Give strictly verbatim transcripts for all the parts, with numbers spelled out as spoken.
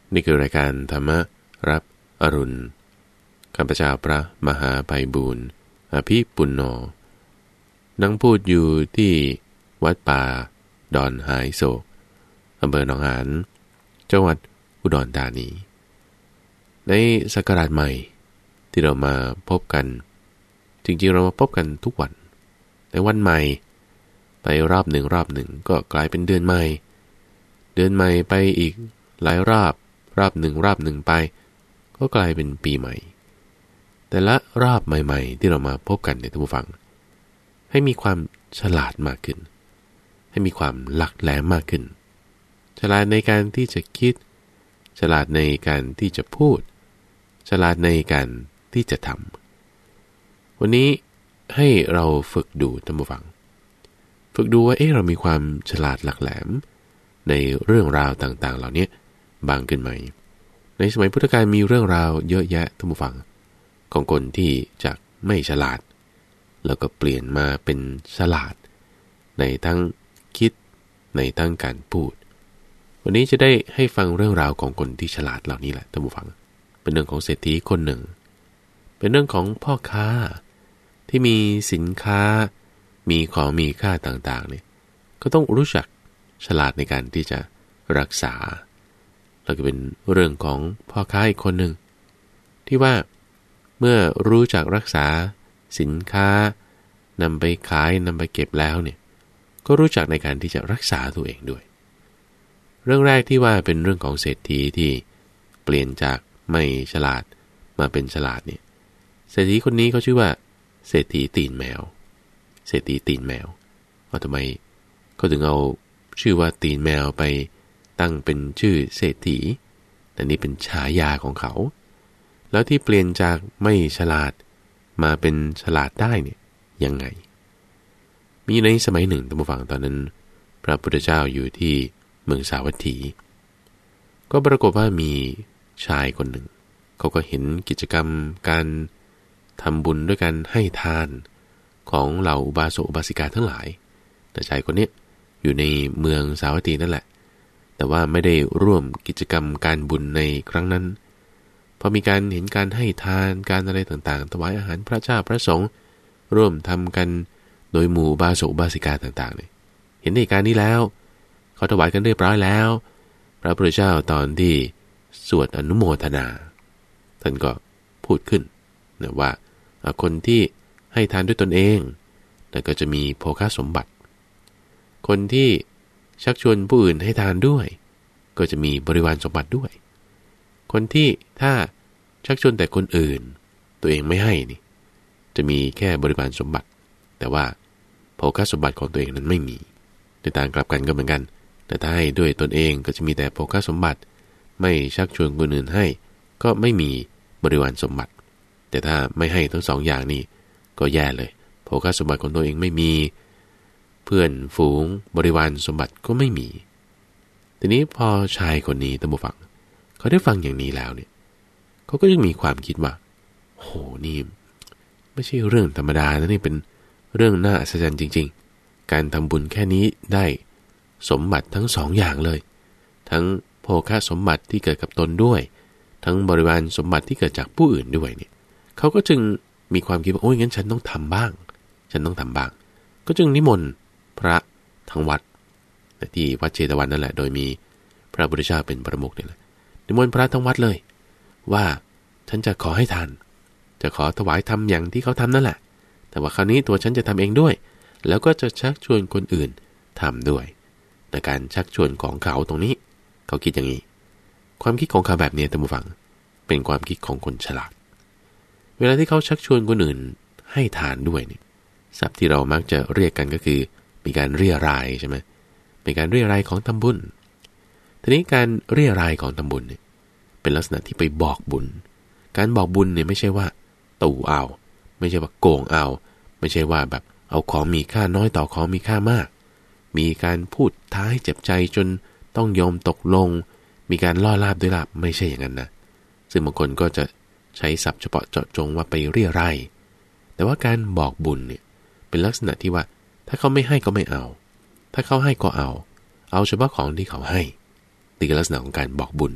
นี่คือรายการธรรมรับอรุณข้าพเจ้าพระมหาไพบูลย์อภิปุณโญนั่งพูดอยู่ที่วัดป่าดอนหายโศกอำเภอหนองหานจังหวัดอุดรธานีในศักราชใหม่ที่เรามาพบกันจริงๆเรามาพบกันทุกวันในวันใหม่ไปรอบหนึ่งรอบหนึ่งก็กลายเป็นเดือนใหม่เดือนใหม่ไปอีกหลายรอบรอบหนึ่งรอบหนึ่งไปก็กลายเป็นปีใหม่แต่ละรอบใหม่ๆที่เรามาพบกันในท่านผู้ฟังให้มีความฉลาดมากขึ้นให้มีความหลักแหลมมากขึ้นฉลาดในการที่จะคิดฉลาดในการที่จะพูดฉลาดในการที่จะทำวันนี้ให้เราฝึกดูท่านผู้ฟังฝึกดูว่าเอ๊ะเรามีความฉลาดหลักแหลมในเรื่องราวต่างๆเหล่านี้บางขึ้นไหมในสมัยพุทธกาลมีเรื่องราวเยอะแยะท่านผู้ฟังของคนที่จากไม่ฉลาดแล้วก็เปลี่ยนมาเป็นฉลาดในทั้งคิดในทั้งการพูดวันนี้จะได้ให้ฟังเรื่องราวของคนที่ฉลาดเหล่านี้แหละท่านผู้ฟังเป็นเรื่องของเศรษฐีคนหนึ่งเป็นเรื่องของพ่อค้าที่มีสินค้ามีของมีค่าต่างๆเนี่ยก็ต้องรู้จักฉลาดในการที่จะรักษาแล้วก็เป็นเรื่องของพ่อค้าอีกคนหนึ่งที่ว่าเมื่อรู้จักรักษาสินค้านำไปขายนำไปเก็บแล้วเนี่ยก็รู้จักในการที่จะรักษาตัวเองด้วยเรื่องแรกที่ว่าเป็นเรื่องของเศรษฐีที่เปลี่ยนจากไม่ฉลาดมาเป็นฉลาดเนี่ยเศรษฐีคนนี้เขาชื่อว่าเศรษฐีตีนแมวเศรษฐีตีนแมวว่าทำไมเขาถึงเอาชื่อว่าตีนแมวไปตั้งเป็นชื่อเศรษฐีแต่นี่เป็นฉายาของเขาแล้วที่เปลี่ยนจากไม่ฉลาดมาเป็นฉลาดได้เนี่ยยังไงมีในสมัยหนึ่งท่านผู้ฟังตอนนั้นพระพุทธเจ้าอยู่ที่เมืองสาวัตถีก็ปรากฏว่ามีชายคนหนึ่งเขาก็เห็นกิจกรรมการทำบุญด้วยการให้ทานของเหล่าอุบาสกอุบาสิกาทั้งหลายแต่ชายคนนี้อยู่ในเมืองสาวัตถีนั่นแหละแต่ว่าไม่ได้ร่วมกิจกรรมการบุญในครั้งนั้นพอมีการเห็นการให้ทานการอะไรต่างๆถวายอาหารพระเจ้าพระสงฆ์ร่วมทำกันโดยหมู่อุบาสกอุบาสิกาต่างๆเนี่ยเห็นเหตุการณ์นี้แล้วเขาถวายกันเรียบร้อยแล้วพระพุทธเจ้าตอนที่สวดอนุโมทนาท่านก็พูดขึ้นนะว่าคนที่ให้ทานด้วยตนเองแล้วก็จะมีโภคสมบัติคนที่ชักชวนผู้อื่นให้ทานด้วยก็จะมีบริวารสมบัติด้วยคนที่ถ้าชักชวนแต่คนอื่นตัวเองไม่ให้นี่จะมีแค่บริวารสมบัติแต่ว่าโภคสมบัติของตัวเองนั้นไม่มีในทางกลับกันก็เหมือนกันแต่ถ้าให้ด้วยตนเองก็จะมีแต่โภคสมบัติไม่ชักชวนคนอื่นให้ก็ไม่มีบริวารสมบัติแต่ถ้าไม่ให้ทั้งสองอย่างนี้ก็แย่เลยโภคสมบัติของตัวเองไม่มีเพื่อนฝูงบริวารสมบัติก็ไม่มีทีนี้พอชายคนนี้ท่านผู้ฟังเขาได้ฟังอย่างนี้แล้วเนี่ยเขาก็ยังมีความคิดว่าโหนี่ไม่ใช่เรื่องธรรมดานะนี่เป็นเรื่องน่าอัศจรรย์จริงๆการทำบุญแค่นี้ได้สมบัติทั้งสองอย่างเลยทั้งโภคสมบัติที่เกิดกับตนด้วยทั้งบริวารสมบัติที่เกิดจากผู้อื่นด้วยเนี่ยเขาก็จึงมีความคิดว่าโอ้ยงั้นฉันต้องทำบ้างฉันต้องทำบ้างก็จึงนิมนต์พระทั้งวัดที่วัดเชตวันนั่นแหละโดยมีพระพุทธเจ้าเป็นประมุขนี่แหละนิมนต์พระทั้งวัดเลยว่าฉันจะขอให้ทานจะขอถวายทำอย่างที่เขาทำนั่นแหละแต่ว่าคราวนี้ตัวฉันจะทำเองด้วยแล้วก็จะชักชวนคนอื่นทำด้วยในการชักชวนของเขาตรงนี้เขาคิดอย่างนี้ความคิดของเขาแบบนี้ท่านผู้ฟังเป็นความคิดของคนฉลาดเวลาที่เขาชักชวนคนอื่นให้ทานด้วยเนี่ยศัพท์ที่เรามักจะเรียกกันก็คือมีการเรียรายใช่ไหมเป็นการเรียรายของทำบุญทีนี้การเรียรายของทำบุญเนี่ยเป็นลักษณะที่ไปบอกบุญการบอกบุญเนี่ยไม่ใช่ว่าตู่เอาไม่ใช่ว่าโกงเอาไม่ใช่ว่าแบบเอาของมีค่าน้อยต่อของมีค่ามากมีการพูดท้าให้เจ็บใจจนต้องยอมตกลงมีการล่อลาบด้วยลาบไม่ใช่อย่างนั้นนะซึ่งบางคนก็จะใช้ศัพท์เฉพาะเจาะจงว่าไปเรียรายแต่ว่าการบอกบุญเนี่ยเป็นลักษณะที่ว่าถ้าเขาไม่ให้ก็ไม่เอาถ้าเขาให้ก็เอาเอาเฉพาะของที่เขาให้นี่คือลักษณะของการบอกบุญ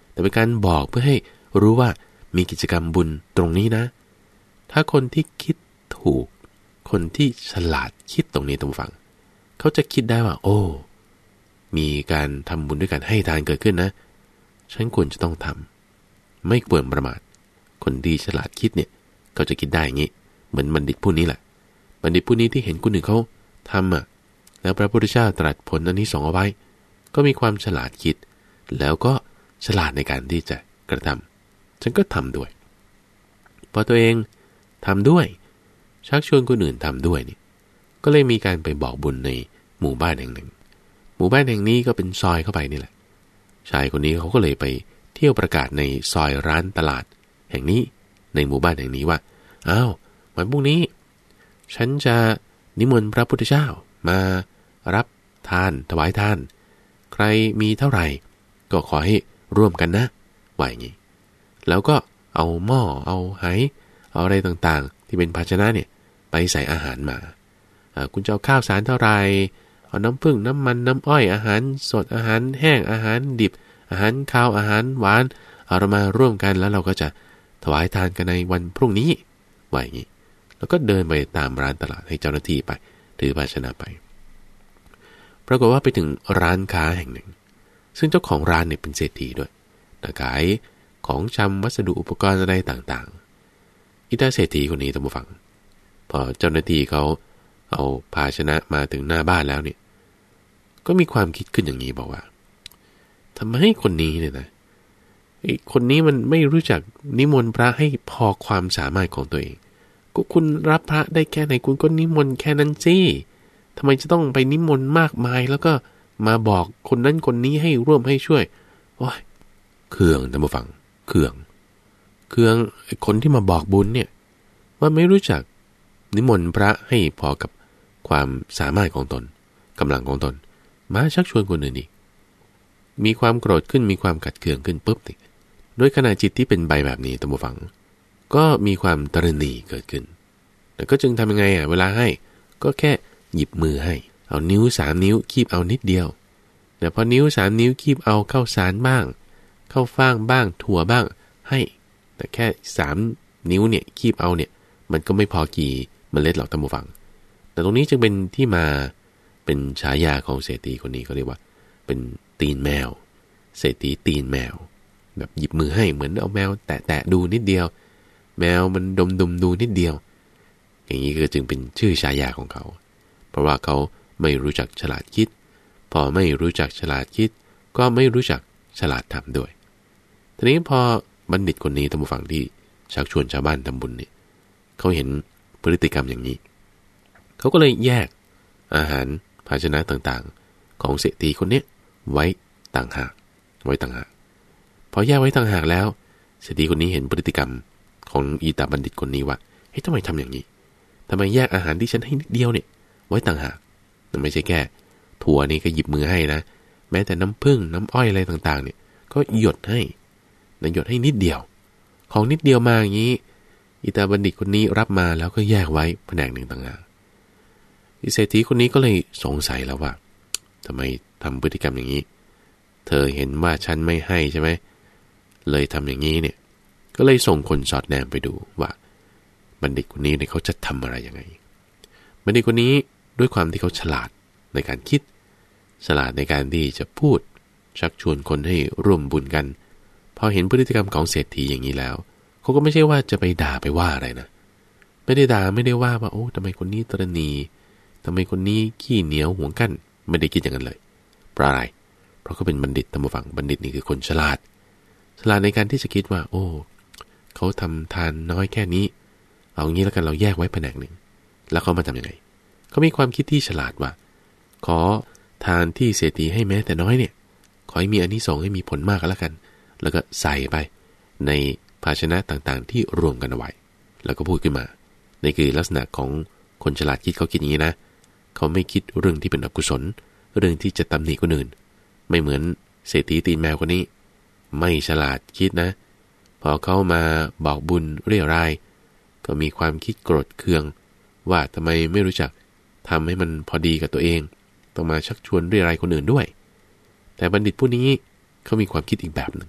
แต่เป็นการบอกเพื่อให้รู้ว่ามีกิจกรรมบุญตรงนี้นะถ้าคนที่คิดถูกคนที่ฉลาดคิดตรงนี้ตรงฝั่งเขาจะคิดได้ว่าโอ้มีการทำบุญด้วยการให้ทานเกิดขึ้นนะฉันควรจะต้องทำไม่ควรประมาทคนที่ฉลาดคิดเนี่ยเขาจะคิดได้อย่างนี้เหมือนบัณฑิตผู้นี้แหละบัณฑิตผู้นี้ที่เห็นคนอื่นเขาทำอ่ะแล้วพระพุทธเจ้าตรัสผลอันนี้สองเอาไว้ก็มีความฉลาดคิดแล้วก็ฉลาดในการที่จะกระทำฉันก็ทำด้วยพอตัวเองทำด้วยชักชวนคนอื่นทำด้วยนี่ก็เลยมีการไปบอกบุญในหมู่บ้านแห่งหนึ่งหมู่บ้านแห่งนี้ก็เป็นซอยเข้าไปนี่แหละชายคนนี้เขาก็เลยไปเที่ยวประกาศในซอยร้านตลาดแห่งนี้ในหมู่บ้านแห่งนี้ว่าอ้าววันพรุ่งนี้ฉันจะนิมนต์พระพุทธเจ้ามารับทานถวายทานใครมีเท่าไหร่ก็ขอให้ร่วมกันนะว่าอย่างนี้แล้วก็เอาหม้อเอาไหเอาอะไรต่างๆที่เป็นภาชนะเนี่ยไปใส่อาหารมาคุณจะเอาข้าวสารเท่าไหร่เอาน้ำผึ้งน้ำมันน้ำอ้อยอาหารสดอาหารแห้งอาหารดิบอาหารคาวอาหารหวานเอาเรามาร่วมกันแล้วเราก็จะถวายทานกันในวันพรุ่งนี้ว่าอย่างนี้แล้วก็เดินไปตามร้านตลาดให้เจ้าหน้าที่ไปถือภาชนะไปปรากฏว่าไปถึงร้านค้าแห่งหนึ่งซึ่งเจ้าของร้านเนี่ยเป็นเศรษฐีด้วยขายของชำวัสดุอุปกรณ์อะไรต่างๆอิตาเศรษฐีคนนี้ต้องมาฟังพอเจ้าหน้าที่เขาเอาภาชนะมาถึงหน้าบ้านแล้วเนี่ยก็มีความคิดขึ้นอย่างนี้บอกว่าทำไมคนนี้เนี่ยนะไอ้คนนี้มันไม่รู้จักนิมนต์พระให้พอความสามารถของตัวเองก็คุณรับพระได้แค่ไหนคุณก็นิมนต์แค่นั้นสิทำไมจะต้องไปนิมนต์มากมายแล้วก็มาบอกคนนั้นคนนี้ให้ร่วมให้ช่วยโอ้ยเครื่องท่านผู้ฟังเครื่องเครื่องคนที่มาบอกบุญเนี่ยว่าไม่รู้จักนิมนต์พระให้พอกับความสามารถของตนกำลังของตนมาชักชวนคนอื่นอีกมีความโกรธขึ้นมีความขัดเคืองขึ้นปุ๊บนี่โดยขณะจิตที่เป็นใบแบบนี้ท่านผู้ฟังก็มีความตระหนี่เกิดขึ้นแต่ก็จึงทำยังไงอ่ะเวลาให้ก็แค่หยิบมือให้เอานิ้วสามนิ้วคีบเอานิดเดียวแต่พอนิ้วสามนิ้วคีบเอาเข้าสารบ้างเข้าฟ่างบ้างถั่วบ้างให้แต่แค่สามนิ้วเนี่ยคีบเอาเนี่ยมันก็ไม่พอกี่เมล็ดหรอกท่านผู้ฟังแต่ตรงนี้จึงเป็นที่มาเป็นฉายาของเศรษฐีคนนี้เขาเรียกว่าเป็นตีนแมวเศรษฐีตีนแมวแบบหยิบมือให้เหมือนเอาแมวแตะๆดูนิดเดียวแมวมันดมดมดูนิดเดียวอย่างนี้ก็จึงเป็นชื่อฉายาของเขาเพราะว่าเขาไม่รู้จักฉลาดคิดพอไม่รู้จักฉลาดคิดก็ไม่รู้จักฉลาดทำด้วยทีนี้พอบัณฑิตคนนี้ท่านผู้ฟังที่ชักชวนชาวบ้านทำบุญเนี่ยเขาเห็นพฤติกรรมอย่างนี้เขาก็เลยแยกอาหารภาชนะต่างๆของเศรษฐีคนนี้ไว้ต่างหากไว้ต่างหากพอแยกไว้ต่างหากแล้วเศรษฐีคนนี้เห็นพฤติกรรมของอีตาบัณฑิตคนนี้ว่าเฮ้ยทำไมทำอย่างนี้ทำไมแยกอาหารที่ฉันให้นิดเดียวเนี่ยไว้ต่างหากมันไม่ใช่แค่ถั่วนี่ก็หยิบมือให้นะแม้แต่น้ำผึ้งน้ำอ้อยอะไรต่างๆเนี่ยก็หยดให้นะหยดให้นิดเดียวของนิดเดียวมาอย่างนี้อีตาบัณฑิตคนนี้รับมาแล้วก็แยกไว้แผนกหนึ่งต่างหากเศรษฐีคนนี้ก็เลยสงสัยแล้วว่าทำไมทำพฤติกรรมอย่างนี้เธอเห็นว่าฉันไม่ให้ใช่ไหมเลยทำอย่างนี้เนี่ยก็เลยส่งคนสอดแนมไปดูว่าบัณฑิตคนนี้เนี่ยเขาจะทำอะไรยังไงบัณฑิตคนนี้ด้วยความที่เขาฉลาดในการคิดฉลาดในการที่จะพูดชักชวนคนให้ร่วมบุญกันพอเห็นพฤติกรรมของเศรษฐีอย่างนี้แล้วเขาก็ไม่ใช่ว่าจะไปด่าไปว่าอะไรนะไม่ได้ด่าไม่ได้ว่าว่าโอ้ทำไมคนนี้ตระหนี่ทำไมคนนี้ขี้เหนียวหวงกั้นไม่ได้คิดอย่างนั้นเลยเพราะอะไรเพราะเขาเป็นบัณฑิตท่านผู้ฟังบัณฑิตนี่คือคนฉลาดฉลาดในการที่จะคิดว่าโอ้เขาทำทานน้อยแค่นี้เอางี้แล้วกันเราแยกไว้แผนกหนึ่งแล้วเขามาทำยังไงเขามีความคิดที่ฉลาดว่าขอทานที่เศรษฐีให้แม้แต่น้อยเนี่ยขอให้มีอานิสงส์ให้มีผลมากก็แล้วกันแล้วก็ใส่ไปในภาชนะต่างๆที่รวมกันเอาไว้แล้วก็พูดขึ้นมานี่คือลักษณะของคนฉลาดคิดเขาคิดอย่างนี้นะเขาไม่คิดเรื่องที่เป็นอกุศลเรื่องที่จะตำหนิคนอื่นไม่เหมือนเศรษฐีตีนแมวคนนี้ไม่ฉลาดคิดนะพอเขามาบอกบุญเรียรายก็มีความคิดโกรธเคืองว่าทำไมไม่รู้จักทำให้มันพอดีกับตัวเองต้องมาชักชวนเรียรายคนอื่นด้วยแต่บัณฑิตผู้นี้เขามีความคิดอีกแบบหนึ่ง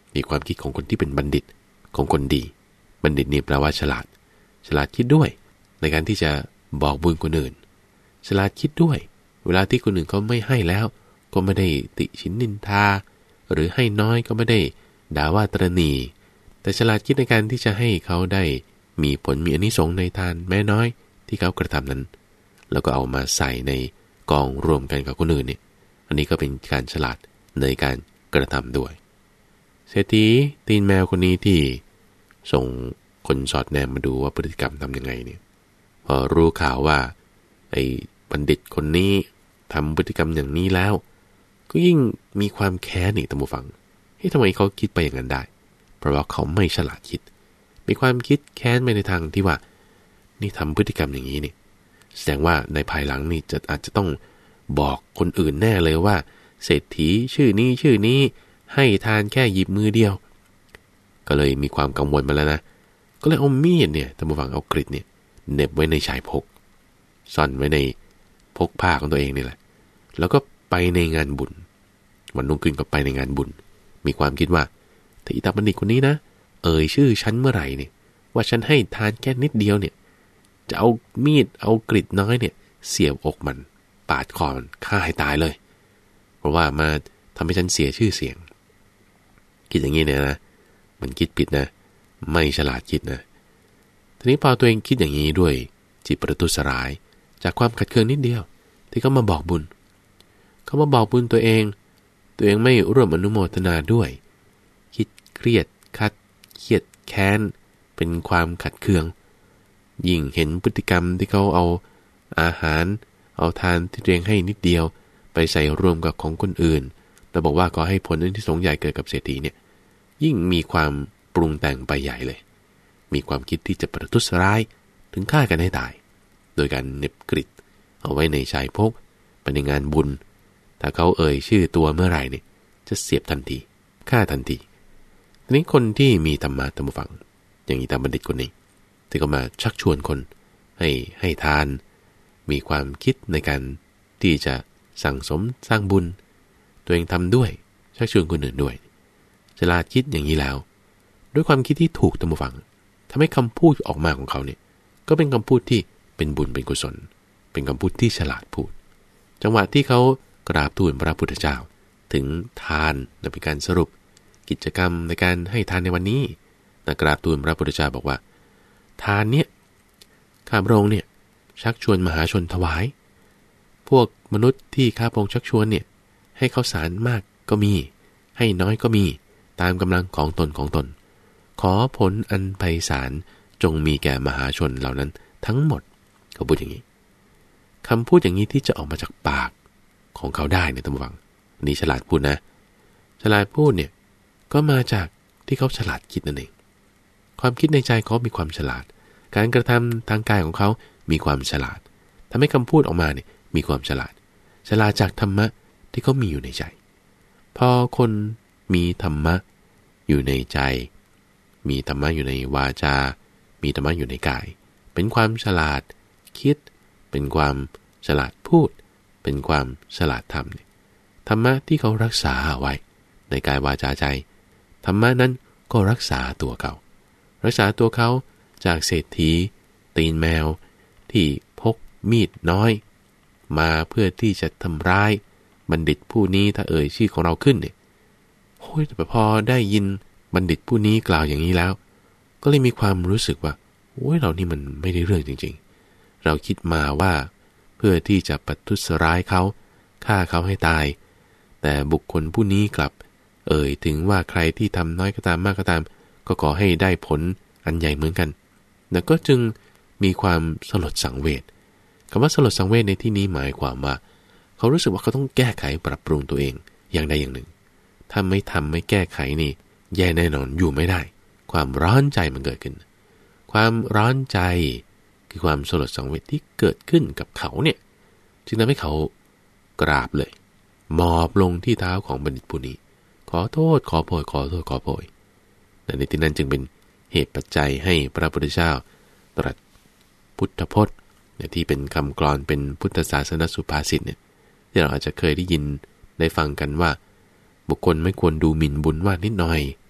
มีความคิดของคนที่เป็นบัณฑิตของคนดีบัณฑิตนี่แปลว่าฉลาดฉลาดคิดด้วยในการที่จะบอกบุญคนอื่นฉลาดคิดด้วยเวลาที่คนอื่นเขาไม่ให้แล้วก็ไม่ได้ติฉินนินทาหรือให้น้อยก็ไม่ได้ด่าว่าตรณีแต่ฉลาดคิดในการที่จะให้เขาได้มีผลมีอานิสงส์ในทานแม้น้อยที่เขากระทำนั้นแล้วก็เอามาใส่ในกองรวมกันกับคนอื่นเนี่ยอันนี้ก็เป็นการฉลาดในการกระทำด้วยเศรษฐีตีนแมวคนนี้ที่ส่งคนสอดแนมมาดูว่าพฤติกรรมทำยังไงเนี่ยพอรู้ข่าวว่าไอ้บัณฑิตคนนี้ทำพฤติกรรมอย่างนี้แล้วก็ยิ่งมีความแค้นอีกท่านผู้ฟังเฮ้ยทำไมเขาคิดไปอย่างนั้นได้เพราะว่าเขาไม่ฉลาดคิดมีความคิดแค้นไปในทางที่ว่านี่ทำพฤติกรรมอย่างนี้นี่แสดงว่าในภายหลังนี่จะอาจจะต้องบอกคนอื่นแน่เลยว่าเศรษฐีชื่อนี้ชื่อนี้ให้ทานแค่หยิบมือเดียวก็เลยมีความกังวลมาแล้วนะก็เลยเอามีดเนี่ยท่านผู้ฟังเอากริดเนี่ยเหน็บไว้ในชายพกซ่อนไว้ในพกผ้าของตัวเองนี่แหละแล้วก็ไปในงานบุญวันรุ่งขึ้นก็ไปในงานบุญมีความคิดว่าถ้าอิตาบัณฑิตคนนี้นะเอ่ยชื่อฉันเมื่อไหร่เนี่ยว่าฉันให้ทานแค่นิดเดียวเนี่ยจะเอามีดเอากริดน้อยเนี่ยเสียบอกมันปาดคอมันฆ่าให้ตายเลยเพราะว่ามาทำให้ฉันเสียชื่อเสียงคิดอย่างนี้เนี่ยนะมันคิดผิดนะไม่ฉลาดคิดนะทีนี้พอตัวเองคิดอย่างนี้ด้วยจิตประทุษร้ายจากความขัดเคืองนิดเดียวที่เขามาบอกบุญเขามาบอกบุญตัวเองตัวเองไม่ร่วมอนุโมทนาด้วยคิดเครียดคัดเครียดแค้นเป็นความขัดเคืองยิ่งเห็นพฤติกรรมที่เขาเอาอาหารเอาทานที่ตัวเองให้นิดเดียวไปใส่รวมกับของคนอื่นแล้วบอกว่าขอให้ผลที่สงใหญ่เกิดกับเศรษฐีเนี่ยยิ่งมีความปรุงแต่งไปใหญ่เลยมีความคิดที่จะประทุษร้ายถึงฆ่ากันให้ตายโดยการเหน็บกริดเอาไว้ในชายพกไปในงานบุญถ้าเขาเอ่ยชื่อตัวเมื่อไหร่เนี่ยจะเสียบทันทีฆ่าทันทีทีนี้คนที่มีธรรมะธรรมฟังอย่างอิตาบัณฑิตคนนี้ที่เขามาชักชวนคนให้ให้ทานมีความคิดในการที่จะสั่งสมสร้างบุญตัวเองทำด้วยชักชวนคนอื่นด้วยฉลาดคิดอย่างนี้แล้วด้วยความคิดที่ถูกธรรมฟังทำให้คำพูดออกมาของเขาเนี่ยก็เป็นคำพูดที่เป็นบุญเป็นกุศลเป็นคำพูดที่ฉลาดพูดจังหวะที่เขากราบทูลพระพุทธเจ้าถึงทานและเป็นการสรุปกิจกรรมในการให้ทานในวันนี้นะกราบทูลพระพุทธเจ้าบอกว่าทานเนี่ยข้าพระองค์เนี่ยชักชวนมหาชนถวายพวกมนุษย์ที่ข้าพระองค์ชักชวนเนี่ยให้ข้าวสารมากก็มีให้น้อยก็มีตามกำลังของตนของตนขอผลอันไพศาลจงมีแก่มหาชนเหล่านั้นทั้งหมดเขาพูดอย่างนี้คำพูดอย่างนี้ที่จะออกมาจากปากของเขาได้เนี่ยท่านผู้ฟังนี่ฉลาดพูดนะฉลาดพูดเนี่ยก็มาจากที่เขาฉลาดคิดนั่นเองความคิดในใจเขามีความฉลาดการกระทำทางกายของเขามีความฉลาดทำให้คำพูดออกมาเนี่ยมีความฉลาดฉลาดจากธรรมะที่เขามีอยู่ในใจพอคนมีธรรมะอยู่ในใจมีธรรมะอยู่ในวาจามีธรรมะอยู่ในกายเป็นความฉลาดคิดเป็นความฉลาดพูดเป็นความฉลาดทำเนี่ยธรรมะที่เขารักษาไว้ในกายวาจาใจธรรมะนั้นก็รักษาตัวเขารักษาตัวเขาจากเศรษฐีตีนแมวที่พกมีดน้อยมาเพื่อที่จะทำร้ายบัณฑิตผู้นี้ถ้าเอ่ยชื่อของเราขึ้นเนี่ยโอ้ยแต่พอได้ยินบัณฑิตผู้นี้กล่าวอย่างนี้แล้วก็เลยมีความรู้สึกว่าโอ้ยเรานี่มันไม่ได้เรื่องจริงๆเราคิดมาว่าเพื่อที่จะประทุษร้ายเขาฆ่าเขาให้ตายแต่บุคคลผู้นี้กลับเอ่ยถึงว่าใครที่ทำน้อยก็ตามมากก็ตามก็ขอให้ได้ผลอันใหญ่เหมือนกันแล้วก็จึงมีความสลดสังเวชคำว่าสลดสังเวชในที่นี้หมายความว่าเขารู้สึกว่าเขาต้องแก้ไขปรับปรุงตัวเองอย่างใดอย่างหนึ่งถ้าไม่ทำไม่แก้ไขนี่แย่แน่นอนอยู่ไม่ได้ความร้อนใจมันเกิดขึ้นความร้อนใจคือความสลดสังเวชที่เกิดขึ้นกับเขาเนี่ยจึงทำให้เขากราบเลยหมอบลงที่เท้าของบัณฑิตผู้นี้ขอโทษขอโพยขอโทษขอโพยแต่ในที่นั้นจึงเป็นเหตุปัจจัยให้พระพุทธเจ้าตรัสพุทธพจน์ที่เป็นคำกลอนเป็นพุทธศาสนสุภาษิตเนี่ยที่เราอาจจะเคยได้ยินได้ฟังกันว่าบุคคลไม่ควรดูหมิ่นบุญว่านิดหน่อย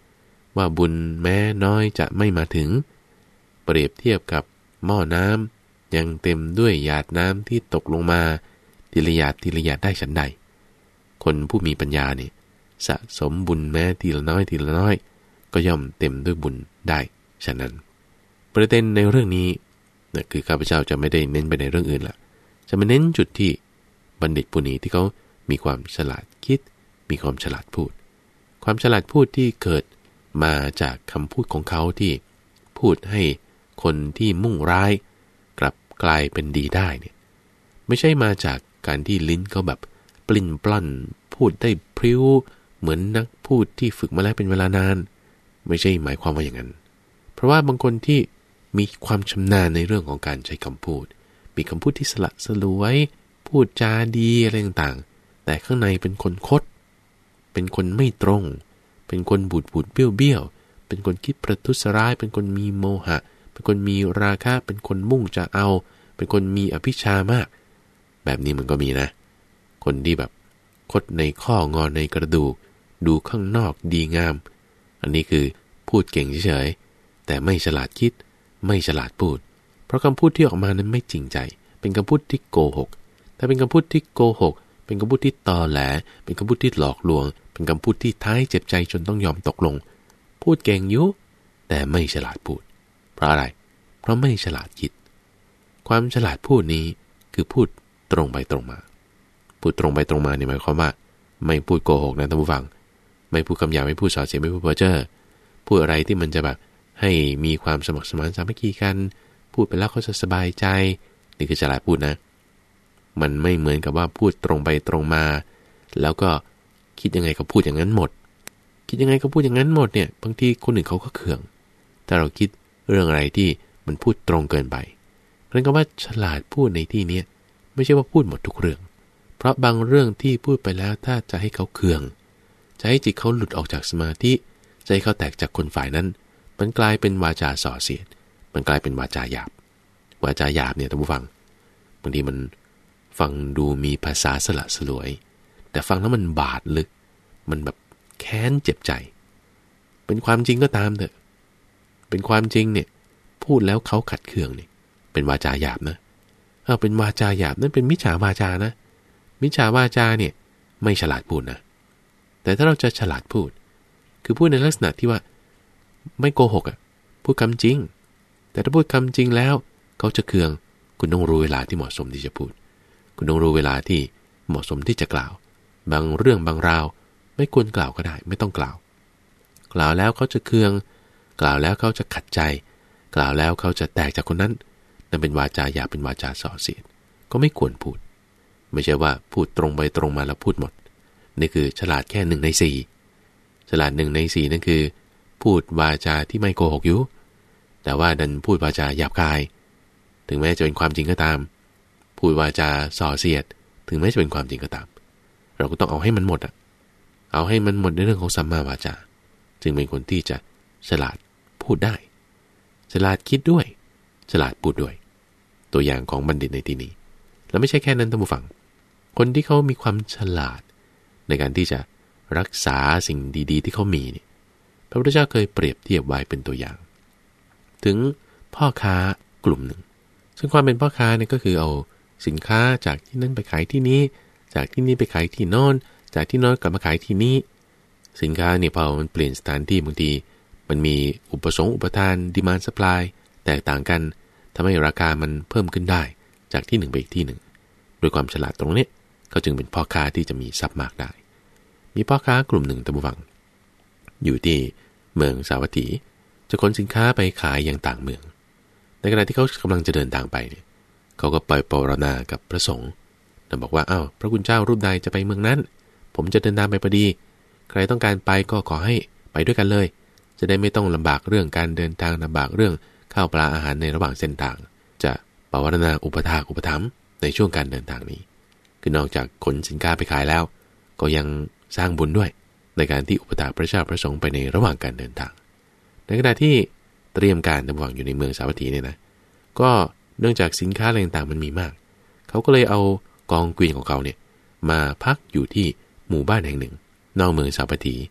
ว่าบุญแม้น้อยจะไม่มาถึงเปรียบเทียบกับหม้อน้ำยังเต็มด้วยหยาดน้ำที่ตกลงมาทีละหยาดทีละหยาดได้ฉันใดคนผู้มีปัญญาเนี่ยสะสมบุญแม้ทีละน้อยทีละน้อยก็ย่อมเต็มด้วยบุญได้ฉะนั้นประเด็นในเรื่องนี้นะคือข้าพเจ้าจะไม่ได้เน้นไปในเรื่องอื่นละจะมาเน้นจุดที่บัณฑิตผู้นี้ที่เขามีความฉลาดคิดมีความฉลาดพูดความฉลาดพูดที่เกิดมาจากคำพูดของเขาที่พูดให้คนที่มุ่งร้ายกลับกลายเป็นดีได้เนี่ยไม่ใช่มาจากการที่ลิ้นเขาแบบปลิ้นปล้อนพูดได้พริ้วเหมือนนักพูดที่ฝึกมาแล้วเป็นเวลานานไม่ใช่หมายความว่าอย่างนั้นเพราะว่าบางคนที่มีความชำนาญในเรื่องของการใช้คำพูดมีคำพูดที่สละสลวยพูดจาดีอะไรต่างๆแต่ข้างในเป็นคนคดเป็นคนไม่ตรงเป็นคนบูดบูดเบี้ยวเบี้ยวเป็นคนคิดประทุษร้ายเป็นคนมีโมหะเป็นคนมีราคะเป็นคนมุ่งจะเอาเป็นคนมีอภิชามากแบบนี้มันก็มีนะคนที่แบบคดในข้องอในกระดูกดูข้างนอกดีงามอันนี้คือพูดเก่งเฉยๆแต่ไม่ฉลาดคิดไม่ฉลาดพูดเพราะคำพูดที่ออกมานั้นไม่จริงใจเป็นคำพูดที่โกหกถ้าเป็นคำพูดที่โกหกเป็นคำพูดที่ตอแหลเป็นคำพูดที่หลอกลวงเป็นคำพูดที่ท้ายเจ็บใจจนต้องยอมตกลงพูดเก่งอยู่แต่ไม่ฉลาดพูดเพราะอะไรเพราะไม่ฉลาดคิดความฉลาดพูดนี้คือพูดตรงไปตรงมาพูดตรงไปตรงมาเนี่ยหมายความว่าไม่พูดโกหกนะท่านผู้ฟังไม่พูดคำหยาบไม่พูดส่อเสียดไม่พูดเพ้อเจ้อพูดอะไรที่มันจะแบบให้มีความสมัครสมานสามัคคีกันพูดไปแล้วเขาจะสบายใจนี่คือฉลาดพูดนะมันไม่เหมือนกับว่าพูดตรงไปตรงมาแล้วก็คิดยังไงก็พูดอย่างนั้นหมดคิดยังไงก็พูดอย่างนั้นหมดเนี่ยบางทีคนอื่นเขาก็เคืองแต่เราคิดเรื่องอะไรที่มันพูดตรงเกินไปเพราะงั้นก็ว่าฉลาดพูดในที่นี้ไม่ใช่ว่าพูดหมดทุกเรื่องเพราะบางเรื่องที่พูดไปแล้วถ้าจะให้เขาเคืองจะให้จิตเขาหลุดออกจากสมาธิจะให้เขาแตกจากคนฝ่ายนั้นมันกลายเป็นวาจาส่อเสียดมันกลายเป็นวาจาหยาบวาจาหยาบเนี่ยท่านผู้ฟังบางทีมันฟังดูมีภาษาสละสลวยแต่ฟังแล้วมันบาดลึกมันแบบแค้นเจ็บใจเป็นความจริงก็ตามเถอะเป็นความจริงเนี่ยพูดแล้วเขาขัดเคืองเนี่ยเป็นวาจาหยาบนะเอาเป็นวาจาหยาบนั่นเป็นมิจฉาวาจานะมิจฉาวาจาเนี่ยไม่ฉลาดพูดนะแต่ถ้าเราจะฉลาดพูดคือพูดในลักษณะที่ว่าไม่โกหกอ่ะพูดคำจริงแต่ถ้าพูดคำจริงแล้วเขาจะเคืองคุณต้องรู้เวลาที่เหมาะสมที่จะพูดคุณต้องรู้เวลาที่เหมาะสมที่จะกล่าวบางเรื่องบางราวไม่ควรกล่าวก็ได้ไม่ต้องกล่าวกล่าวแล้วเขาจะเคืองกล่าวแล้วเขาจะขัดใจกล่าวแล้วเขาจะแตกจากคนนั้นนั่นเป็นวาจาหยาบเป็นวาจาส่อเสียดก็ไม่ควรพูดไม่ใช่ว่าพูดตรงไปตรงมาแล้วพูดหมดนี่คือฉลาดแค่หนึ่งในสี่ฉลาดหนึ่งในสี่นั่นคือพูดวาจาที่ไม่โกหกอยู่แต่ว่าดันพูดวาจาหยาบคายถึงแม้จะเป็นความจริงก็ตามพูดวาจาส่อเสียดถึงแม้จะเป็นความจริงก็ตามเราก็ต้องเอาให้มันหมดอ่ะเอาให้มันหมดในเรื่องของสัมมาวาจาจึงเป็นคนที่จะฉลาดพูดได้ฉลาดคิดด้วยฉลาดพูดด้วยตัวอย่างของบัณฑิตในที่นี้แล้วไม่ใช่แค่นั้นท่านผู้ฟังคนที่เขามีความฉลาดในการที่จะรักษาสิ่งดีๆที่เขามีเนี่ยพระพุทธเจ้าเคยเปรียบเทียบไว้เป็นตัวอย่างถึงพ่อค้ากลุ่มหนึ่งซึ่งความเป็นพ่อค้าเนี่ยก็คือเอาสินค้าจากที่นั้นไปขายที่นี้จากที่นี้ไปขายที่โน่นจากที่โน่นกลับมาขายที่นี้สินค้าเนี่ยพอมันเปลี่ยนสถานที่บางทีมันมีอุปสงค์อุปทานดีมานด์ซัพพลายแตกต่างกันทำให้ราคามันเพิ่มขึ้นได้จากที่หนึ่งไปอีกที่หนึ่งด้วยความฉลาดตรงนี้เขาจึงเป็นพ่อค้าที่จะมีทรัพย์มากได้มีพ่อค้ากลุ่มหนึ่งท่านผู้ฟังอยู่ที่เมืองสาวัตถีจะขนสินค้าไปขายยังต่างเมืองในขณะที่เขากำลังจะเดินทางไปเนี่ยเขาก็ไปปรารณากับพระสงฆ์แต่บอกว่าอ้าวพระคุณเจ้ารูปใดจะไปเมืองนั้นผมจะเดินทางไปพอดีใครต้องการไปก็ขอให้ไปด้วยกันเลยจะได้ไม่ต้องลำบากเรื่องการเดินทางลำบากเรื่องข้าวปลาอาหารในระหว่างเส้นทางจะปรารณาอุปถากอุปถัมภ์ในช่วงการเดินทางนี้คือนอกจากขนสินค้าไปขายแล้วก็ยังสร้างบุญด้วยในการที่อุปถากพระเจ้าพระสงฆ์ไปในระหว่างการเดินทางในขณะที่เตรียมการระหว่างอยู่ในเมืองสาวัตถีเนี่ยนะก็เนื่องจากสินค้าอะไรต่างๆมันมีมากเขาก็เลยเอากองเกวียนของเขาเนี่ยมาพักอยู่ที่หมู่บ้านแห่งหนึ่งนอกเมืองสาวัตถี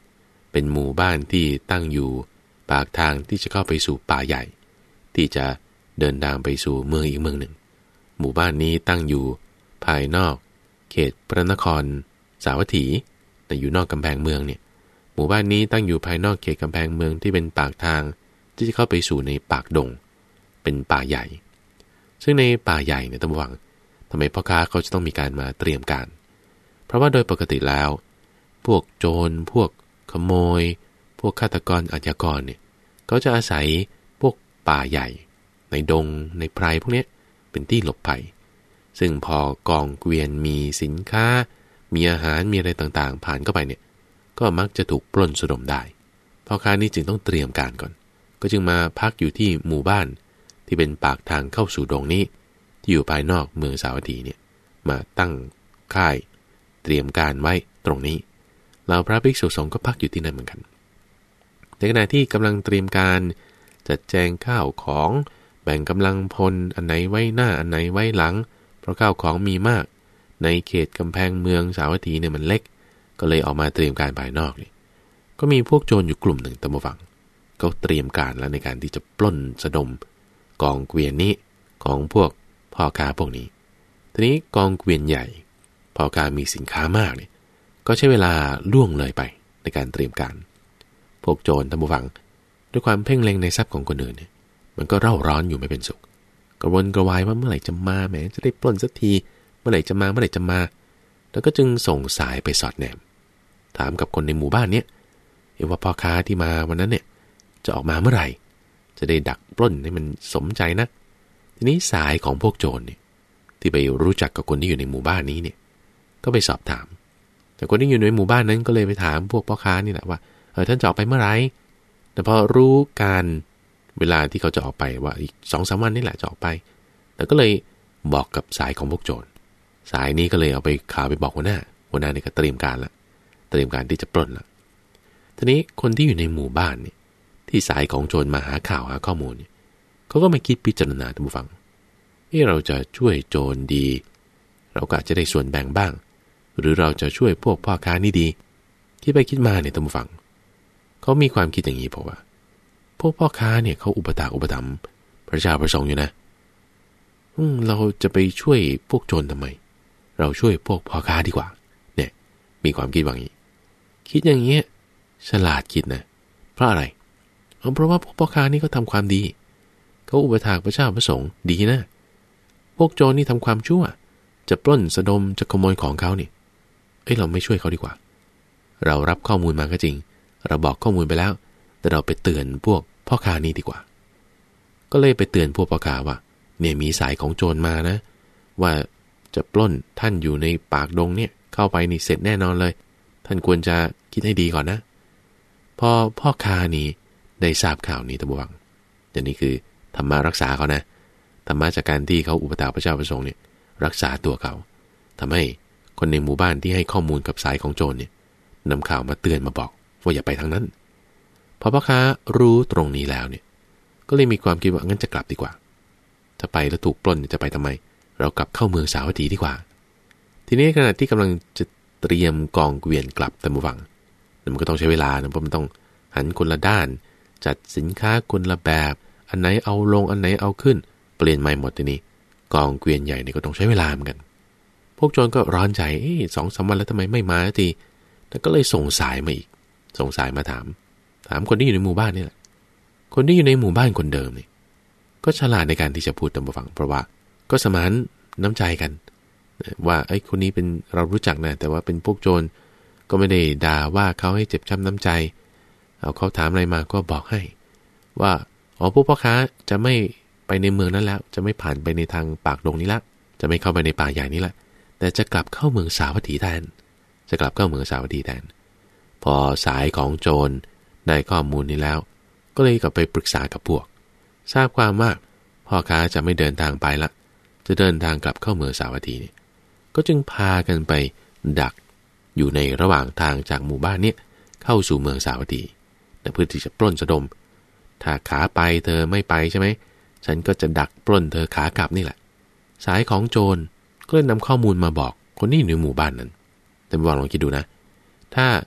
เป็นหมู่บ้านที่ตั้งอยู่ปากทางที่จะเข้าไปสู่ป่าใหญ่ที่จะเดินทางไปสู่เมืองอีกเมืองหนึ่งหมู่บ้านนี้ตั้งอยู่ภายนอกเขตพระนครสาวัตถีแต่อยู่นอกกำแพงเมืองเนี่ยหมู่บ้านนี้ตั้งอยู่ภายนอกเขตกำแพงเมืองที่เป็นปากทางที่จะเข้าไปสู่ในปากดงเป็นป่าใหญ่ซึ่งในป่าใหญ่เนี่ยต้องระวังทำไมพ่อค้าเขาจะต้องมีการมาเตรียมการเพราะว่าโดยปกติแล้วพวกโจรพวกขโมยพวกฆาตกรอาชญากรเนี่ยเขาจะอาศัยพวกป่าใหญ่ในดงในไพรพวกนี้เป็นที่หลบภัยซึ่งพอกองเกวียนมีสินค้ามีอาหารมีอะไรต่างๆผ่านเข้าไปเนี่ยก็มักจะถูกปล้นสะดมได้พ่อค้านี่จึงต้องเตรียมการก่อนก็จึงมาพักอยู่ที่หมู่บ้านที่เป็นปากทางเข้าสู่ดงนี้ที่อยู่ภายนอกเมืองสาวัตถีเนี่ยมาตั้งค่ายเตรียมการไว้ตรงนี้เหล่าพระภิกษุสงฆ์ก็พักอยู่ที่นั่นเหมือนกันในขณะที่กำลังเตรียมการจัดแจงข้าวของแบ่งกำลังพลอันไหนไว้หน้าอันไหนไว้หลังเพราะข้าวของมีมากในเขตกำแพงเมืองสาวัตถีเนี่ยมันเล็กก็เลยออกมาเตรียมการภายนอกนี่ก็มีพวกโจรอยู่กลุ่มหนึ่งตามมาฟังเขาเตรียมการแล้วในการที่จะปล้นสะดมกองเกวียนนี้ของพวกพ่อค้าพวกนี้ทีนี้กองเกวียนใหญ่พ่อค้ามีสินค้ามากเนี่ยก็ใช้เวลาล่วงเลยไปในการเตรียมการพวกโจรตามมาฟังด้วยความเพ่งเล็งในทรัพย์ของคนอื่นเนี่ยมันก็เร่าร้อนอยู่ไม่เป็นสุขกระวนกระวายว่าเมื่อไหร่จะมาแหมจะได้ปล้นสักทีเมื่อไหร่จะมาเมื่อไหร่จะมาแล้วก็จึงส่งสายไปสอดแนมถามกับคนในหมู่บ้านเนี้ยเอว่าพ่อค้าที่มาวันนั้นเนี่ยจะออกมาเมื่อไหร่จะได้ดักปล้นให้มันสมใจนะทีนี้สายของพวกโจรเนี่ยที่ไปรู้จักกับคนที่อยู่ในหมู่บ้านนี้เนี่ยก็ไปสอบถามแต่คนที่อยู่ในหมู่บ้านนั้นก็เลยไปถามพวกพ่อค้านี่แหละว่าเออท่านจะออกไปเมื่อไหร่แต่พอรู้การเวลาที่เขาจะออกไปว่าอีก สองถึงสาม วันนี่แหละจะออกไปแล้วก็เลยบอกกับสายของพวกโจรสายนี้ก็เลยเอาไปข่าวไปบอกหัวหน้าหัวหน้านี่ก็เตรียมการละเตรียมการที่จะปล้นละทีนี้คนที่อยู่ในหมู่บ้านเนี่ยที่สายของโจรมาหาข่าวหาข้อมูลเนี่ยเขาก็มาคิดพิจารณาท่านผู้ฟังที่เราจะช่วยโจรดีเราก็อาจจะได้ส่วนแบ่งบ้างหรือเราจะช่วยพวกพ่อค้านี่ดีคิดไปคิดมาเนี่ยท่านผู้ฟังเขามีความคิดอย่างนี้เพราะว่าพวกพ่อค้าเนี่ยเขาอุปถากอุปถัมภ์พระเจ้าประสงค์อยู่นะอืมเราจะไปช่วยพวกโจรทำไมเราช่วยพวกพ่อค้าดีกว่าเนี่ยมีความคิดว่างี้คิดอย่างเงี้ยฉลาดคิดนะเพราะอะไรเพราะว่าพวกพ่อค้านี่เขาทำความดีเขาอุปถากพระเจ้าประสงค์ดีนะพวกโจรนี่ทำความชั่วจะปล้นสะดมจะขโมยของเขานี่เอ้ยเราไม่ช่วยเขาดีกว่าเรารับข้อมูลมาก็จริงเราบอกข้อมูลไปแล้วแต่เราไปเตือนพวกพ่อค้านี้ดีกว่าก็เลยไปเตือนพวกพ่อค้าว่าเนี่ยมีสายของโจรมานะว่าจะปล้นท่านอยู่ในปากดงเนี่ยเข้าไปนี่เสร็จแน่นอนเลยท่านควรจะคิดให้ดีก่อนนะพอพ่อค้านี้ได้ทราบข่าวนี้ตะบวังอย่างนี้คือธรรมะรักษาเขานะธรรมะจากการที่เขาอุปถัมภ์พระเจ้าประสงค์เนี่ยรักษาตัวเขาทำให้คนในหมู่บ้านที่ให้ข้อมูลกับสายของโจรเนี่ยนำข่าวมาเตือนมาบอกว่าอย่าไปทางนั้นพอพ่อค้ารู้ตรงนี้แล้วเนี่ยก็เลยมีความคิดว่างั้นจะกลับดีกว่าถ้าไปแล้วถูกปล้นจะไปทำไมเรากลับเข้าเมืองสาวัตถีดีกว่าทีนี้ขณะที่กำลังจะเตรียมกองเกวียนกลับตามฝั่งมันก็ต้องใช้เวลานะเพราะมันต้องหันคนละด้านจัดสินค้าคนละแบบอันไหนเอาลงอันไหนเอาขึ้นเปลี่ยนใหม่หมดทีนี้กองเกวียนใหญ่นี่ก็ต้องใช้เวลาเหมือนกันพวกโจรก็ร้อนใจเอ๊ะสองสามวันแล้วทำไมไม่มาทีแต่ก็เลยส่งสายมาอีกส่งสายมาถามถามคนที่อยู่ในหมู่บ้านนี่แหละคนที่อยู่ในหมู่บ้านคนเดิมนี่ก็ฉลาดในการที่จะพูดตามฟังเพราะว่าก็สมานน้ำใจกันว่าไอ้คนนี้เป็นเรารู้จักนะแต่ว่าเป็นพวกโจรก็ไม่ได้ด่าว่าเขาให้เจ็บช้ำน้ำใจเอาเขาถามอะไรมาก็บอกให้ว่าอ๋อพวกพ่อค้าจะไม่ไปในเมืองนั้นแล้วจะไม่ผ่านไปในทางปากดงนี้ละจะไม่เข้าไปในป่าใหญ่นี้ละแต่จะกลับเข้าเมืองสาวัตถีแทนจะกลับเข้าเมืองสาวัตถีแทนพอสายของโจรได้ข้อมูลนี้แล้วก็เลยกลับไปปรึกษากับพวกทราบความว่าพ่อค้าจะไม่เดินทางไปละจะเดินทางกลับเข้าเมืองสาวัตถีนี่ก็จึงพากันไปดักอยู่ในระหว่างทางจากหมู่บ้านนี้เข้าสู่เมืองสาวัตถีเพื่อที่จะปล้นสะดมถ้าขาไปเธอไม่ไปใช่ไหมฉันก็จะดักปล้นเธอขากลับนี่แหละสายของโจรก็เลยนำข้อมูลมาบอกคนที่อยู่ในหมู่บ้านนั้นแต่บอกลองคิดดูนะถ้า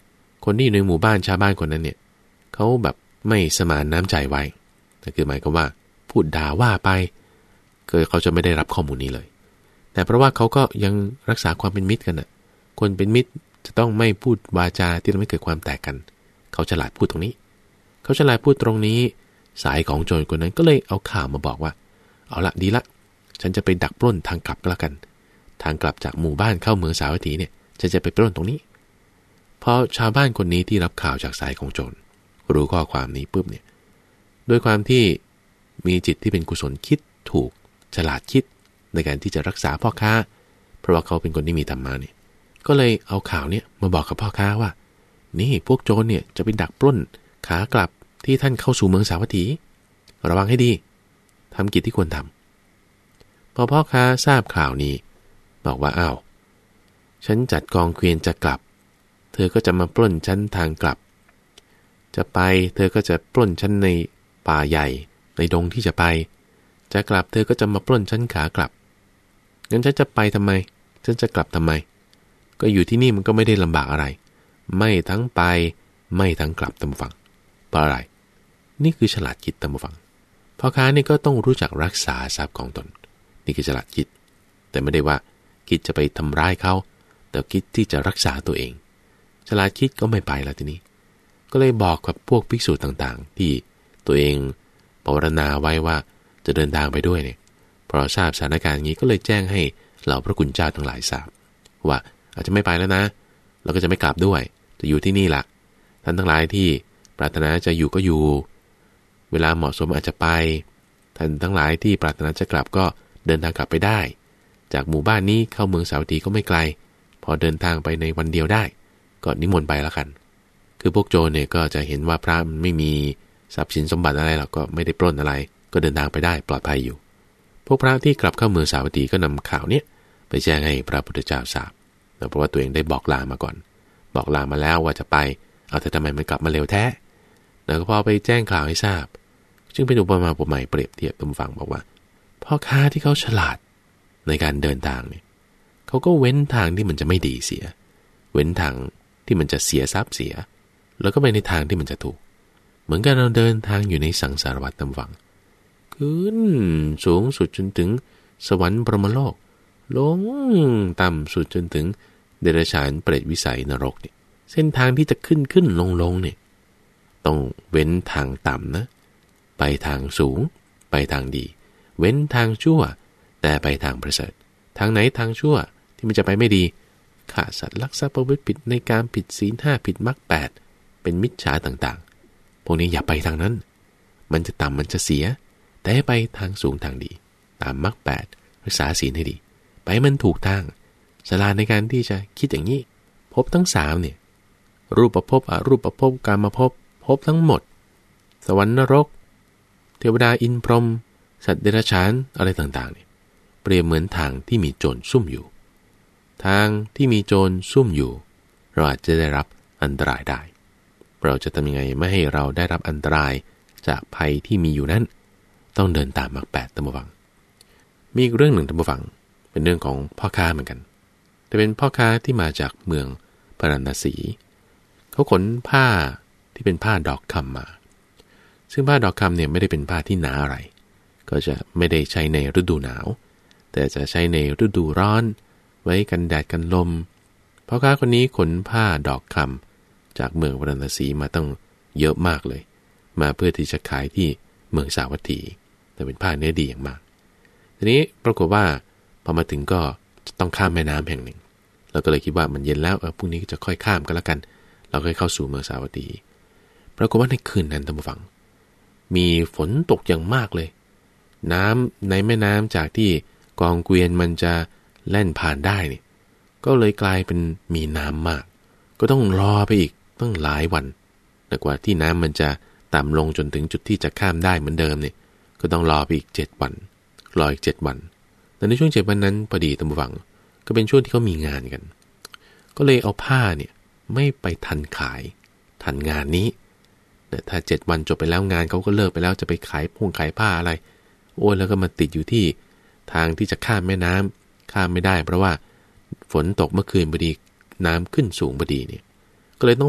คนที่อยู่ในหมู่บ้านชาวบ้านคนนั้นเนี่ยเขาแบบไม่สมานน้ำใจไว้นั่นคือหมายความว่าพูดด่าว่าไปก็เขาจะไม่ได้รับข้อมูลนี้เลยแต่เพราะว่าเขาก็ยังรักษาความเป็นมิตรกันน่ะคนเป็นมิตรจะต้องไม่พูดวาจาที่ทำให้เกิดความแตกกันเขาฉลาดพูดตรงนี้เขาฉลาดพูดตรงนี้สายของโจรคนนั้นก็เลยเอาข่าวมาบอกว่าเอาละดีละฉันจะไปดักปล้นทางกลับก็แล้วกันทางกลับจากหมู่บ้านเข้าเมืองสาวัตถีเนี่ยฉันจะไปปล้นตรงนี้พอชาวบ้านคนนี้ที่รับข่าวจากสายของโจรรู้ข้อความนี้ปุ๊บเนี่ยด้วยความที่มีจิตที่เป็นกุศลคิดถูกฉลาดคิดในการที่จะรักษาพ่อค้าเพราะว่าเขาเป็นคนที่มีธรรมะเนี่ยก็เลยเอาข่าวเนี่ยมาบอกกับพ่อค้าว่านี่พวกโจรเนี่ยจะไปดักปล้นขากลับที่ท่านเข้าสู่เมืองสาวัตถีระวังให้ดีทำกิจที่ควรทำพอพ่อค้าทราบข่าวนี้บอกว่าอ้าวฉันจัดกองเกวียนจะกลับเธอก็จะมาปล้นฉันทางกลับจะไปเธอก็จะปล้นฉันในป่าใหญ่ในดงที่จะไปจะกลับเธอก็จะมาปล้นฉันขากลับงั้นฉันจะไปทำไมฉันจะกลับทำไมก็อยู่ที่นี่มันก็ไม่ได้ลำบากอะไรไม่ทั้งไปไม่ทั้งกลับตามฟังเพราะอะไรนี่คือฉลาดคิดตามฟังพ่อค้านี่ก็ต้องรู้จักรักษาทรัพย์ของตนนี่คือฉลาดคิดแต่ไม่ได้ว่าคิดจะไปทำร้ายเขาแต่คิดที่จะรักษาตัวเองฉลาดคิดก็ไม่ไปแล้วทีนี้ก็เลยบอกกับพวกภิกษุต่างๆที่ตัวเองปรารณาไว้ว่าจะเดินทางไปด้วยเนี่ยพอทราบสถานการณ์นี้ก็เลยแจ้งให้เหล่าพระคุณเจ้าทั้งหลายทราบว่าอาจจะไม่ไปแล้วนะเราก็จะไม่กลับด้วยจะอยู่ที่นี่แหละท่านทั้งหลายที่ปรารถนาจะอยู่ก็อยู่เวลาเหมาะสมอาจจะไปท่านทั้งหลายที่ปรารถนาจะกลับก็เดินทางกลับไปได้จากหมู่บ้านนี้เข้าเมืองสาวัตถีก็ไม่ไกลพอเดินทางไปในวันเดียวได้ก็นิมนต์ไปแล้วกันคือพวกโจรเนี่ยก็จะเห็นว่าพระมันไม่มีทรัพย์สินสมบัติอะไรหรอกก็ไม่ได้ปล้นอะไรก็เดินทางไปได้ปลอดภัยอยู่พวกพระที่กลับเข้าเมืองสาวัตถีก็นำข่าวเนี้ยไปแจ้งให้พระพุทธเจ้าทราบเพราะว่าตัวเองได้บอกลามาก่อนบอกลามาแล้วว่าจะไปเอาแต่ทำไมมันกลับมาเร็วแท้แล้วก็พอไปแจ้งข่าวให้ทราบซึ่งเป็นอุปมาอุปไมยเปรียบเทียบตามฟังบอกว่าพ่อค้าที่เขาฉลาดในการเดินทางเนี่ยเขาก็เว้นทางที่มันจะไม่ดีเสียเว้นทางที่มันจะเสียทรัพย์เสียแล้วก็ไปในทางที่มันจะถูกเหมือนกันเราเดินทางอยู่ในสังสารวัฏตามฟังขึ้นสูงสุดจนถึงสวรรค์พรหมโลกลงต่ำสุดจนถึงเดรัจฉานเปรตวิสัยนรกเนี่ยเส้นทางที่จะขึ้นขึ้นลงลงเนี่ยต้องเว้นทางต่ำนะไปทางสูงไปทางดีเว้นทางชั่วแต่ไปทางประเสริฐทางไหนทางชั่วที่มันจะไปไม่ดีฆ่าสัตว์ลักทรัพย์ประพฤติผิดในการผิดศีลห้าผิดมรรคแปดเป็นมิจฉาต่างๆพวกนี้อย่าไปทางนั้นมันจะต่ำมันจะเสียแต่ให้ไปทางสูงทางดีตามมรรคแปดรักษาศีลให้ดีไปมันถูกทางฉลาดในการที่จะคิดอย่างนี้ภพทั้งสามเนี่ยรูปภพอรูปภพกามภพภพทั้งหมดสวรรค์นรกเทวดาอินพรหมสัตว์เดรัจฉานอะไรต่างๆเนี่ยเปรียบเหมือนทางที่มีโจรซุ่มอยู่ทางที่มีโจรซุ่มอยู่เราอาจจะได้รับอันตรายได้เราจะทำยังไงไม่ให้เราได้รับอันตรายจากภัยที่มีอยู่นั้นต้องเดินตามมรรคแปดตามฟังมีอีกเรื่องหนึ่งตามฟังเป็นเรื่องของพ่อค้าเหมือนกันแต่เป็นพ่อค้าที่มาจากเมืองพาราณสีเขาขนผ้าที่เป็นผ้าดอกคำมาซึ่งผ้าดอกคำเนี่ยไม่ได้เป็นผ้าที่หนาอะไรก็จะไม่ได้ใช้ในฤดูหนาวแต่จะใช้ในฤดูร้อนไว้กันแดดกันลมพ่อค้าคนนี้ขนผ้าดอกคำจากเมืองพาราณสีมาต้องเยอะมากเลยมาเพื่อที่จะขายที่เมืองสาวัตถีแต่เป็นผ้าเนื้อดีอย่างมากทีนี้ปรากฏว่าพอมาถึงก็จะต้องข้ามแม่น้ำแห่งหนึ่งเราก็เลยคิดว่ามันเย็นแล้วเออพรุ่งนี้จะค่อยข้ามกันแล้วกันเราค่อยเข้าสู่เมืองสาวัตถีปรากฏว่าในคืนนั้นท่านผู้ฟังมีฝนตกอย่างมากเลยน้ำในแม่น้ำจากที่กองเกวียนมันจะแล่นผ่านได้เนี่ยก็เลยกลายเป็นมีน้ำมากก็ต้องรอไปอีกตั้งหลายวันแต่กว่าที่น้ำมันจะต่ำลงจนถึงจุดที่จะข้ามได้เหมือนเดิมเนี่ยก็ต้องรอไปอีกเจ็ดวันรออีกเจ็ดวันแต่ในช่วงเจ็ดวันนั้นพอดีท่านผู้ฟังก็เป็นช่วงที่เขามีงานกันก็เลยเอาผ้าเนี่ยไม่ไปทันขายทันงานนี้แต่ถ้าเจ็ดวันจบไปแล้วงานเขาก็เลิกไปแล้วจะไปขายพงขายผ้าอะไรโอ้ยแล้วก็มาติดอยู่ที่ทางที่จะข้ามแม่น้ำข้ามไม่ได้เพราะว่าฝนตกเมื่อคืนพอดีน้ำขึ้นสูงพอดีเนี่ยก็เลยต้องปลด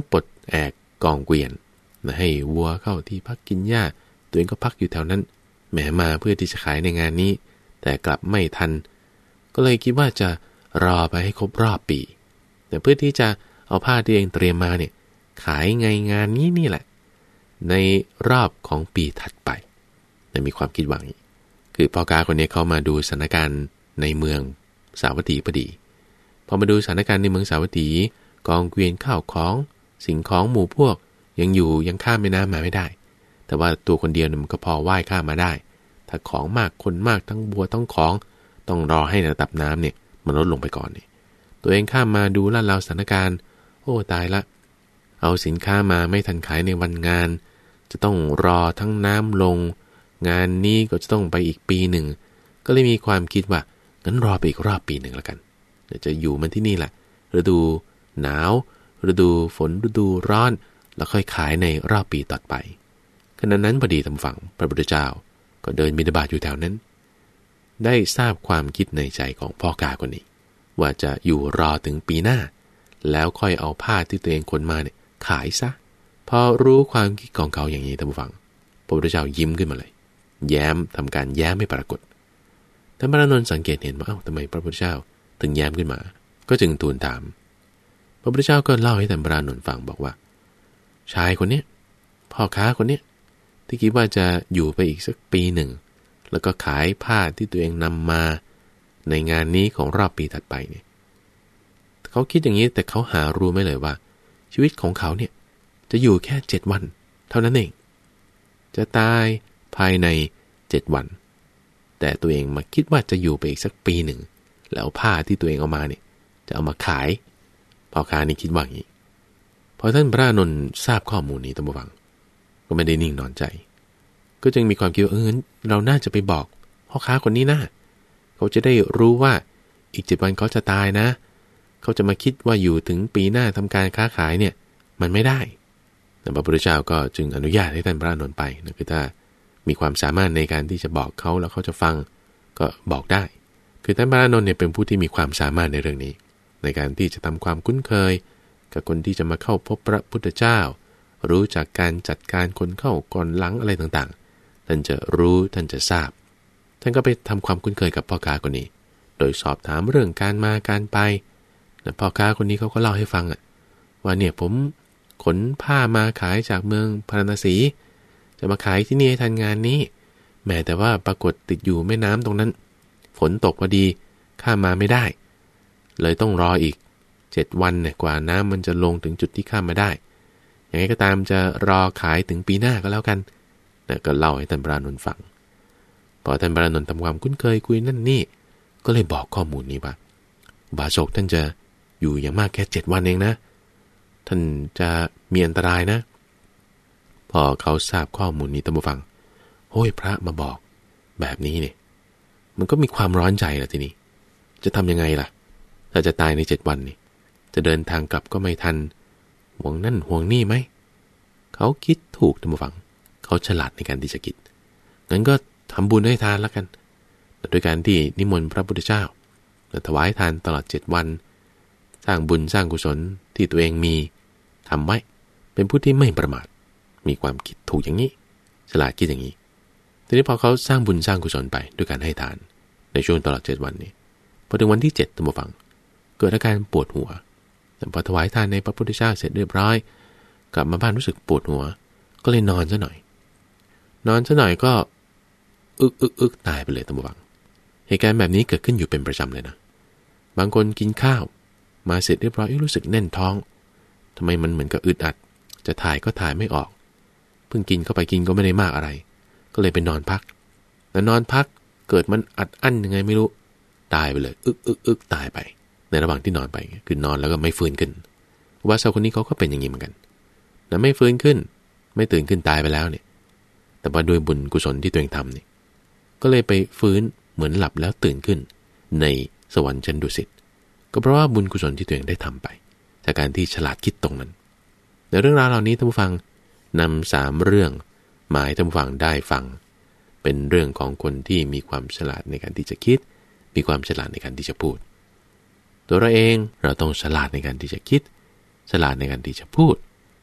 แอกกองเกวียนนะให้วัวเข้าที่พักกินหญ้าตัวเองก็พักอยู่แถวนั้นแหมมาเพื่อที่จะขายในงานนี้แต่กลับไม่ทันก็เลยคิดว่าจะรอไปให้ครบรอบปีแต่เพื่อที่จะเอาผ้าที่เองเตรียมมาเนี่ยขายไงงานนี้นี่แหละในรอบของปีถัดไปแต่มีความคิดว่าอย่างนี้คือพ่อค้าคนนี้เขามาดูสถานการณ์ในเมืองสาวัตถีพอดีพอมาดูสถานการณ์ในเมืองสาวัตถีกองเกวียนข้าวของสิ่งของหมู่พวกยังอยู่ยังข้ามแม่น้ำมาไม่ได้แต่ว่าตัวคนเดียวเนี่ยมันก็พอว่ายข้ามมาได้ถ้าของมากคนมากทั้งบัวทั้งของต้องรอให้ระดับน้ำเนี่ยมันลดลงไปก่อนนี่ตัวเองข้ามมาดูลาดราวสถานการณ์โอ้ตายละเอาสินค้ามาไม่ทันขายในวันงานจะต้องรอทั้งน้ำลงงานนี้ก็จะต้องไปอีกปีหนึ่งก็เลยมีความคิดว่างั้นรอไปอีกรอบปีหนึ่งแล้วกันเดี๋ยวจะอยู่มันที่นี่แหละฤดูหนาวฤดูฝนฤดูร้อนแล้วค่อยขายในรอบปีต่อไปขณะนั้นพอดีทางฝั่งพระพุทธเจ้าก็เดินบิณฑบาตอยู่แถวนั้นได้ทราบความคิดในใจของพ่อกาคนนี้ว่าจะอยู่รอถึงปีหน้าแล้วค่อยเอาผ้าที่ตัวเองขนมาเนี่ยขายซะพอรู้ความคิดของเขาอย่างนี้ท่านผู้ฟังพระพุทธเจ้ายิ้มขึ้นมาเลยแย้มทำการแย้มให้ปรากฏท่านพระอานนท์สังเกตเห็นว่าเอ้าทำไมพระพุทธเจ้าถึงแย้มขึ้นมาก็จึงทูลถามพระพุทธเจ้าก็เล่าให้ท่านพระอานนท์ฟังบอกว่าชายคนนี้พ่อค้าคนนี้ที่คิดว่าจะอยู่ไปอีกสักปีหนึ่งแล้วก็ขายผ้าที่ตัวเองนำมาในงานนี้ของรอบปีถัดไปเนี่ยเขาคิดอย่างนี้แต่เขาหารู้ไม่เลยว่าชีวิตของเขาเนี่ยจะอยู่แค่เจ็ดวันเท่านั้นเองจะตายภายในเจ็ดวันแต่ตัวเองมาคิดว่าจะอยู่ไปอีกสักปีหนึ่งแล้วผ้าที่ตัวเองเอามาเนี่ยจะเอามาขายพ่อค้านี่คิดว่าอย่างนี้พอท่านพระอานนท์ทราบข้อมูลนี้ตั้งแต่ฟังก็ไม่ได้นิ่งนอนใจก็จึงมีความคิดว่าเออเราน่าจะไปบอกพ่อค้าคนนี้นะเขาจะได้รู้ว่าอีกเจ็ดวันเขาจะตายนะเขาจะมาคิดว่าอยู่ถึงปีหน้าทำการค้าขายเนี่ยมันไม่ได้แต่พระพุทธเจ้าก็จึงอนุญาตให้ท่านพระอานนท์ไปนะคือถ้ามีความสามารถในการที่จะบอกเขาแล้วเขาจะฟังก็บอกได้คือท่านพระอานนท์เนี่ยเป็นผู้ที่มีความสามารถในเรื่องนี้ในการที่จะทำความคุ้นเคยกับคนที่จะมาเข้าพบพระพุทธเจ้ารู้จักการจัดการคนเข้าก่อนหลังอะไรต่างๆท่านจะรู้ท่านจะทราบท่านก็ไปทำความคุ้นเคยกับพ่อค้าคนนี้โดยสอบถามเรื่องการมาการไปนะพ่อค้าคนนี้เขาก็เล่าให้ฟังอ่ะว่าเนี่ยผมขนผ้ามาขายจากเมืองพาราณสีจะมาขายที่นี่ให้ทันงานนี้แม้แต่ว่าปรากฏติดอยู่แม่น้ำตรงนั้นฝนตกพอดีข้ามมาไม่ได้เลยต้องรออีกเจ็ดวันเนี่ยกว่าน้ำมันจะลงถึงจุดที่ข้ามมาได้อย่างไรก็ตามจะรอขายถึงปีหน้าก็แล้วกันนะก็เล่าให้ท่านพระอานนท์ฟังพอท่านพระอานนท์ทำความคุ้นเคยคุยนั่นนี่ก็เลยบอกข้อมูลนี้ว่าอุบาสกท่านจะอยู่อย่างมากแค่เจ็ดวันเองนะท่านจะมีอันตรายนะพอเขาทราบข้อมูลนี้ท่านผู้ฟังโอ้ยพระมาบอกแบบนี้เนี่ยมันก็มีความร้อนใจละทีนี้จะทำยังไงล่ะถ้าจะตายในเจ็ดวันนี่จะเดินทางกลับก็ไม่ทันห่วงนั่นห่วงนี่ไหมเขาคิดถูกท่านผู้ฟังเขาฉลาดในการที่จะคิดงั้นก็ทำบุญให้ทานแล้วกันโดยการที่นิมนต์พระพุทธเจ้าถวายทานตลอดเจ็ดวันสร้างบุญสร้างกุศลที่ตัวเองมีทำไว้เป็นผู้ที่ไม่ประมาทมีความคิดถูกอย่างนี้ฉลาดคิดอย่างนี้ทีนี้พอเขาสร้างบุญสร้างกุศลไปด้วยการให้ทานในช่วงตลอดเจ็ดวันนี้พอถึงวันที่เจ็ดท่านผู้ฟังเกิดอาการปวดหัวแต่พอถวายทานในพระพุทธเจ้าเสร็จเรียบร้อยกลับมาบ้านรู้สึกปวดหัวก็เลยนอนซะหน่อยนอนซะหน่อยก็อึกอึกอึกตายไปเลยท่านผู้ฟังเหตุการณ์แบบนี้เกิดขึ้นอยู่เป็นประจำเลยนะบางคนกินข้าวมาเสร็จเรียบร้อยรู้สึกแน่นท้องทำไมมันเหมือนกับอึดอัดจะถ่ายก็ถ่ายไม่ออกเพิ่งกินเข้าไปกินก็ไม่ได้มากอะไรก็เลยไปนอนพักแต่นอนพักเกิดมันอัดอั้นยังไงไม่รู้ตายไปเลยอึกอึกอึกตายไปในระหว่างที่นอนไปคือนอนแล้วก็ไม่ฟื้นขึ้นว่าชาวคนนี้เขาก็เป็นอย่างนี้เหมือนกันแต่ไม่ฟื้นขึ้นไม่ตื่นขึ้นตายไปแล้วเนี่ยแต่ว่าด้วยบุญกุศลที่ตัวเองทำนี่ก็เลยไปฟื้นเหมือนหลับแล้วตื่นขึ้นในสวรรค์ชั้นดุสิตก็เพราะว่าบุญกุศลที่ตัวเองได้ทำไปจากการที่ฉลาดคิดตรงนั้นในเรื่องราวเหล่านี้ท่านผู้ฟังนำสามเรื่องมาให้ท่านผู้ฟังได้ฟังเป็นเรื่องของคนที่มีความฉลาดในการที่จะคิดมีความฉลาดในการที่จะพูดตัวเราเองเราต้องฉลาดในการที่จะคิดฉลาดในการที่จะพูด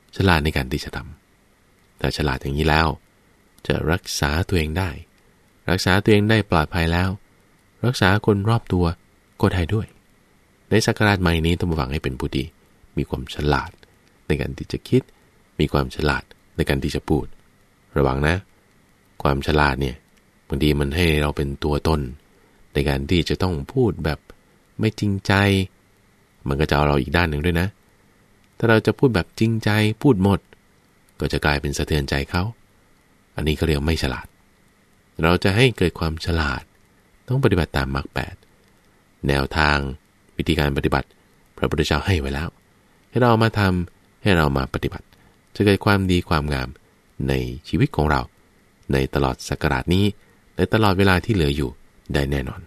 ฉลาดในการที่จะทำแต่ฉลาดอย่างนี้แล้วจะรักษาตัวเองได้รักษาตัวเองได้ปลอดภัยแล้วรักษาคนรอบตัวก็ได้ด้วยในศักราชใหม่นี้ต้องหวังให้เป็นผู้ดีมีความฉลาดในการที่จะคิดมีความฉลาดในการที่จะพูดระวังนะความฉลาดเนี่ยบางทีมันให้เราเป็นตัวตนในการที่จะต้องพูดแบบไม่จริงใจมันก็จะเอาเราอีกด้านหนึ่งด้วยนะถ้าเราจะพูดแบบจริงใจพูดหมดก็จะกลายเป็นสะเทือนใจเขาอันนี้เขาเรียกไม่ฉลาดเราจะให้เกิดความฉลาดต้องปฏิบัติตามมรรคแปดแนวทางวิธีการปฏิบัติพระพุทธเจ้าให้ไว้แล้วให้เรามาทำให้เรามาปฏิบัติจะเกิดความดีความงามในชีวิตของเราในตลอดศักราชนี้ในตลอดเวลาที่เหลืออยู่ได้แน่นอน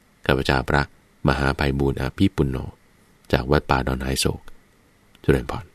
ข้าพเจ้าพระมหาไพบูลย์อภิปุณโญจากวัดป่าดอนไฮโศกเจริญพร